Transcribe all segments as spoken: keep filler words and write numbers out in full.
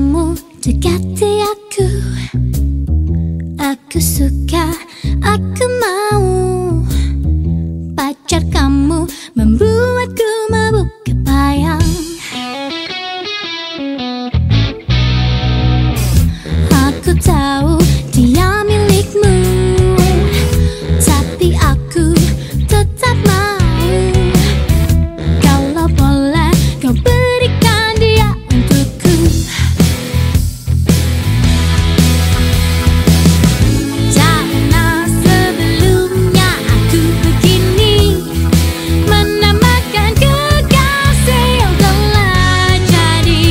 kamu dekati aku. Aku suka, aku mau. Pacar kamu membuatku mabuk kebayang. Aku tahu dia milikmu, tapi aku tetap mau. Kalau boleh kau berikan dia untukku. Tak pernah sebelumnya aku begini menamakan kekasih yang telah jadi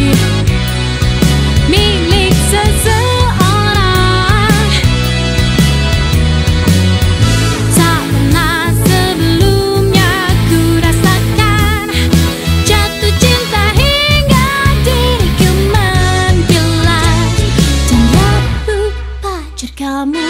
milik seseorang. Tak pernah sebelumnya ku rasakan jatuh cinta hingga diriku menggilai dan rapuh pacar kamu.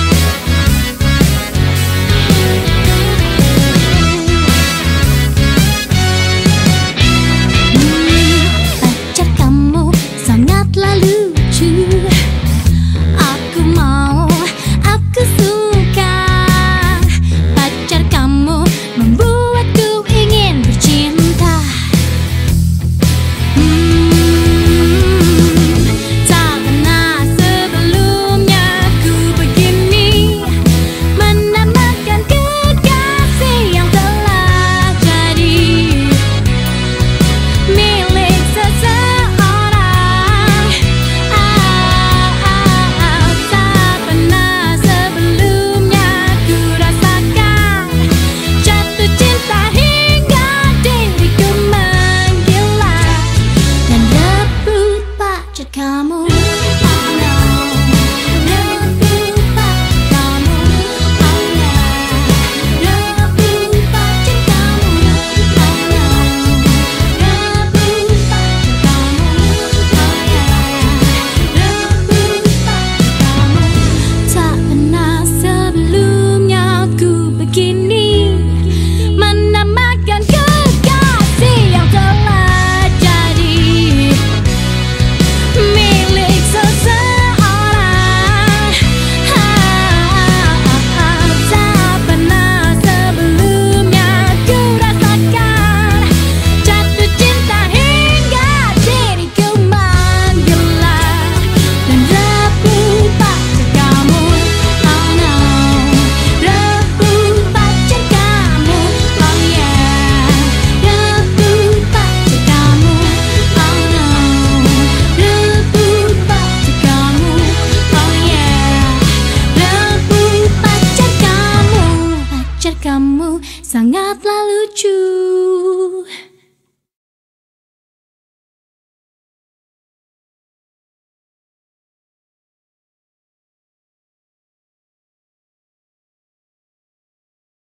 Pacar kamu sangatlah lucu. Aku mau, aku suka. Pacar kamu membuatku ingin bercinta. Hmm, tak pernah sebelumnya ku begini menamakan kekasih yang telah jadi milik seseorang. Ah, ah, ah, tak pernah sebelumnya ku rasakan jatuh cinta hingga diriku menggilai dan rebut pacar kamu. Oh no, rebut pacar kamu. Oh yeah, rebut pacar kamu. Oh no, rebut pacar kamu. Oh yeah, rebut pacar kamu. Tak pernah sebelumnya ku begini menamakan kekasih yang telah jadi milik seseorang. Tak pernah sebelumnya ku rasakan jatuh cinta hingga diriku menggilai dan rebut pacar kamu. Oh no, rebut pacar kamu. Oh yeah, rebut pacar kamu. Oh no, rebut pacar kamu. Oh yeah, rebut pacar kamu. Pacar kamu sangatlah lucu.